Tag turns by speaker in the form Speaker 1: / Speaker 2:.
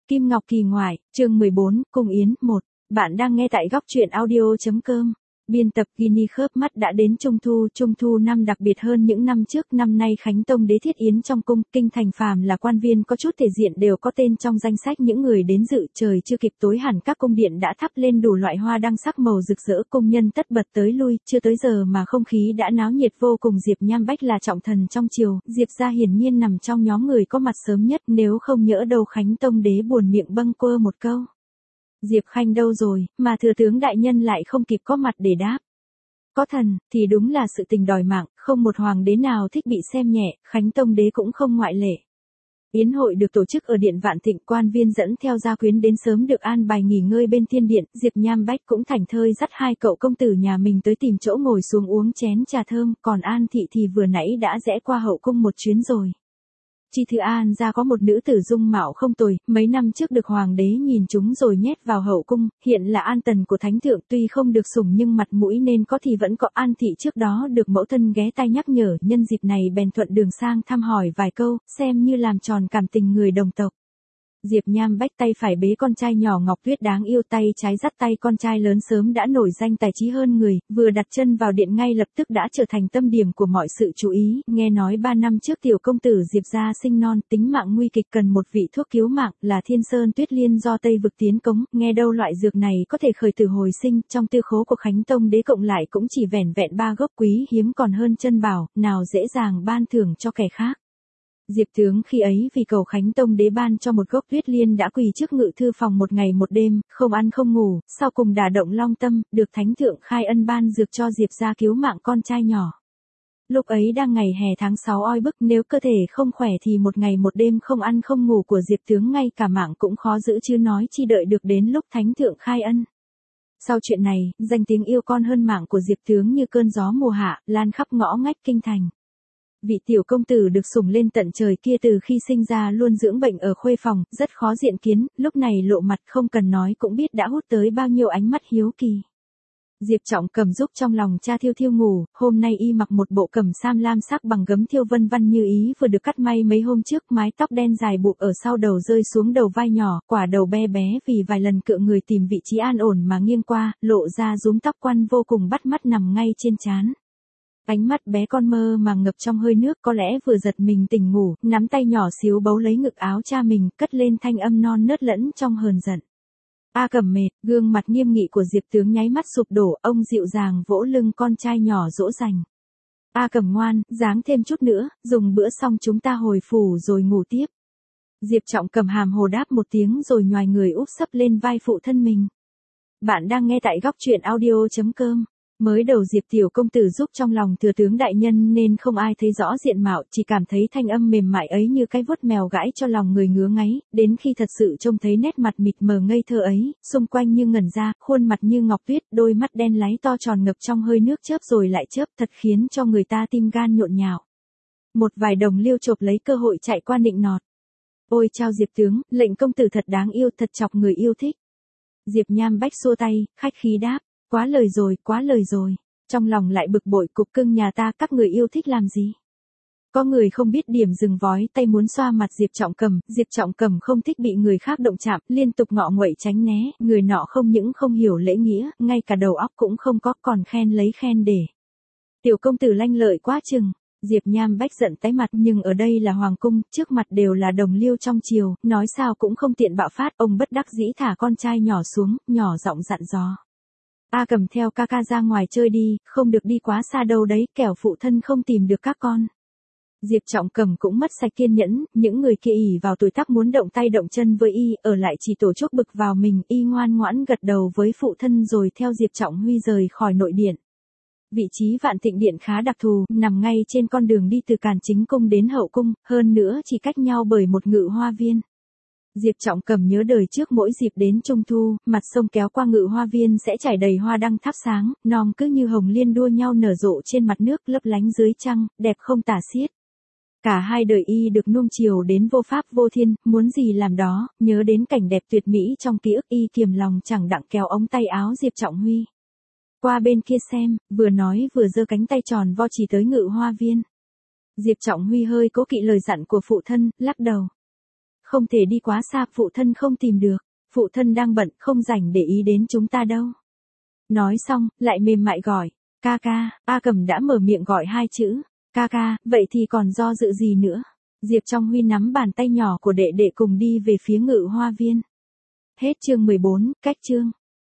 Speaker 1: Kim Ngọc Kỳ ngoại, chương 14, Cung Yến 1. Bạn đang nghe tại góc truyện audio.com. Biên tập Gini khớp mắt đã đến Trung thu năm đặc biệt hơn những năm trước. Năm nay Khánh Tông đế thiết yến trong cung, kinh thành phàm là quan viên có chút thể diện đều có tên trong danh sách những người đến dự. Trời chưa kịp tối hẳn các cung điện đã thắp lên đủ loại hoa đăng sắc màu rực rỡ, công nhân tất bật tới lui, chưa tới giờ mà không khí đã náo nhiệt vô cùng. Diệp Nham Bách là trọng thần trong triều, Diệp gia hiển nhiên nằm trong nhóm người có mặt sớm nhất, nếu không nhỡ đâu Khánh Tông đế buồn miệng bâng quơ một câu: Diệp Khanh đâu rồi, mà thừa tướng đại nhân lại không kịp có mặt để đáp. Có thần, thì đúng là sự tình đòi mạng, không một hoàng đế nào thích bị xem nhẹ, Khánh Tông đế cũng không ngoại lệ. Yến hội được tổ chức ở điện Vạn Thịnh, quan viên dẫn theo gia quyến đến sớm được an bài nghỉ ngơi bên thiên điện. Diệp Nham Bách cũng thảnh thơi dắt hai cậu công tử nhà mình tới tìm chỗ ngồi xuống uống chén trà thơm, còn An Thị thì vừa nãy đã rẽ qua hậu cung một chuyến rồi. Chi Thư An gia có một nữ tử dung mạo không tồi, mấy năm trước được hoàng đế nhìn chúng rồi nhét vào hậu cung, hiện là an tần của thánh thượng, tuy không được sủng nhưng mặt mũi nên có thì vẫn có. An Thị trước đó được mẫu thân ghé tay nhắc nhở, nhân dịp này bèn thuận đường sang thăm hỏi vài câu, xem như làm tròn cảm tình người đồng tộc. Diệp Nham Bách tay phải bế con trai nhỏ Ngọc Tuyết đáng yêu, tay trái dắt tay con trai lớn sớm đã nổi danh tài trí hơn người, vừa đặt chân vào điện ngay lập tức đã trở thành tâm điểm của mọi sự chú ý. Nghe nói 3 năm trước tiểu công tử Diệp gia sinh non, tính mạng nguy kịch, cần một vị thuốc cứu mạng, là Thiên Sơn Tuyết Liên do Tây vực tiến cống, nghe đâu loại dược này có thể khởi tử hồi sinh, trong tư khố của Khánh Tông đế cộng lại cũng chỉ vẻn vẹn 3 gốc quý hiếm còn hơn chân bảo, nào dễ dàng ban thưởng cho kẻ khác. Diệp tướng khi ấy vì cầu Khánh Tông đế ban cho một gốc tuyết liên đã quỳ trước ngự thư phòng một ngày một đêm, không ăn không ngủ, sau cùng đả động long tâm, được thánh thượng khai ân ban dược cho Diệp gia cứu mạng con trai nhỏ. Lúc ấy đang ngày hè tháng 6 oi bức, nếu cơ thể không khỏe thì một ngày một đêm không ăn không ngủ của Diệp tướng ngay cả mạng cũng khó giữ, chứ nói chi đợi được đến lúc thánh thượng khai ân. Sau chuyện này, danh tiếng yêu con hơn mạng của Diệp tướng như cơn gió mùa hạ, lan khắp ngõ ngách kinh thành. Vị tiểu công tử được sủng lên tận trời kia từ khi sinh ra luôn dưỡng bệnh ở khuê phòng, rất khó diện kiến, lúc này lộ mặt không cần nói cũng biết đã hút tới bao nhiêu ánh mắt hiếu kỳ. Diệp Trọng Cầm giúp trong lòng cha thiêu thiêu ngủ, hôm nay y mặc một bộ cẩm sam lam sắc bằng gấm thiêu vân văn như ý vừa được cắt may mấy hôm trước, mái tóc đen dài buộc ở sau đầu rơi xuống đầu vai nhỏ, quả đầu bé bé vì vài lần cựa người tìm vị trí an ổn mà nghiêng qua, lộ ra rúm tóc quăn vô cùng bắt mắt nằm ngay trên trán. Ánh mắt bé con mơ màng ngập trong hơi nước, có lẽ vừa giật mình tỉnh ngủ, nắm tay nhỏ xíu bấu lấy ngực áo cha mình, cất lên thanh âm non nớt lẫn trong hờn giận. A Cẩm mệt, gương mặt nghiêm nghị của Diệp tướng nháy mắt sụp đổ, ông dịu dàng vỗ lưng con trai nhỏ dỗ dành. A Cẩm ngoan, ráng thêm chút nữa, dùng bữa xong chúng ta hồi phủ rồi ngủ tiếp. Diệp Trọng Cầm hàm hồ đáp một tiếng rồi nhoài người úp sấp lên vai phụ thân mình. Bạn đang nghe tại góc truyện audio.com. Mới đầu Diệp tiểu công tử giúp trong lòng thừa tướng đại nhân nên không ai thấy rõ diện mạo, chỉ cảm thấy thanh âm mềm mại ấy như cái vuốt mèo gãi cho lòng người ngứa ngáy, đến khi thật sự trông thấy nét mặt mịt mờ ngây thơ ấy, xung quanh như ngẩn ra, khuôn mặt như ngọc tuyết, đôi mắt đen láy to tròn ngập trong hơi nước chớp rồi lại chớp, thật khiến cho người ta tim gan nhộn nhạo. Một vài đồng liêu chộp lấy cơ hội chạy qua nịnh nọt. Ôi chao Diệp tướng, lệnh công tử thật đáng yêu, thật chọc người yêu thích. Diệp Nham Bách xua tay, khách khí đáp. Quá lời rồi, quá lời rồi. Trong lòng lại bực bội, cục cưng nhà ta các người yêu thích làm gì? Có người không biết điểm dừng vói tay muốn xoa mặt Diệp Trọng Cầm. Diệp Trọng Cầm không thích bị người khác động chạm, liên tục ngọ nguậy tránh né. Người nọ không những không hiểu lễ nghĩa, ngay cả đầu óc cũng không có, còn khen lấy khen để. Tiểu công tử lanh lợi quá chừng. Diệp Nham Bách giận tái mặt, nhưng ở đây là hoàng cung, trước mặt đều là đồng liêu trong triều, nói sao cũng không tiện bạo phát. Ông bất đắc dĩ thả con trai nhỏ xuống, nhỏ giọng dặn dò. A Cẩm theo ca ca ra ngoài chơi đi, không được đi quá xa đâu đấy, kẻo phụ thân không tìm được các con. Diệp Trọng Cầm cũng mất sạch kiên nhẫn, những người kia ỷ vào tuổi tác muốn động tay động chân với y, ở lại chỉ tổ chốc bực vào mình, y ngoan ngoãn gật đầu với phụ thân rồi theo Diệp Trọng Huy rời khỏi nội điện. Vị trí Vạn Thịnh điện khá đặc thù, nằm ngay trên con đường đi từ Càn Chính cung đến hậu cung, hơn nữa chỉ cách nhau bởi một ngự hoa viên. Diệp Trọng Cầm nhớ đời trước mỗi dịp đến Trung thu, mặt sông kéo qua ngự hoa viên sẽ trải đầy hoa đăng thắp sáng, non cứ như hồng liên đua nhau nở rộ trên mặt nước lấp lánh dưới trăng, đẹp không tả xiết. Cả hai đời y được nuông chiều đến vô pháp vô thiên, muốn gì làm đó, nhớ đến cảnh đẹp tuyệt mỹ trong ký ức y kiềm lòng chẳng đặng kéo ống tay áo Diệp Trọng Huy. Qua bên kia xem, vừa nói vừa giơ cánh tay tròn vo chỉ tới ngự hoa viên. Diệp Trọng Huy hơi cố kỵ lời dặn của phụ thân, lắc đầu. không thể đi quá xa, phụ thân không tìm được. Phụ thân đang bận, không rảnh để ý đến chúng ta đâu. Nói xong, lại mềm mại gọi. Ca ca, A Cẩm đã mở miệng gọi hai chữ. Ca ca, vậy thì còn do dự gì nữa? Diệp Trong Huy nắm bàn tay nhỏ của đệ đệ cùng đi về phía Ngự Hoa Viên. Hết chương 14, cách chương.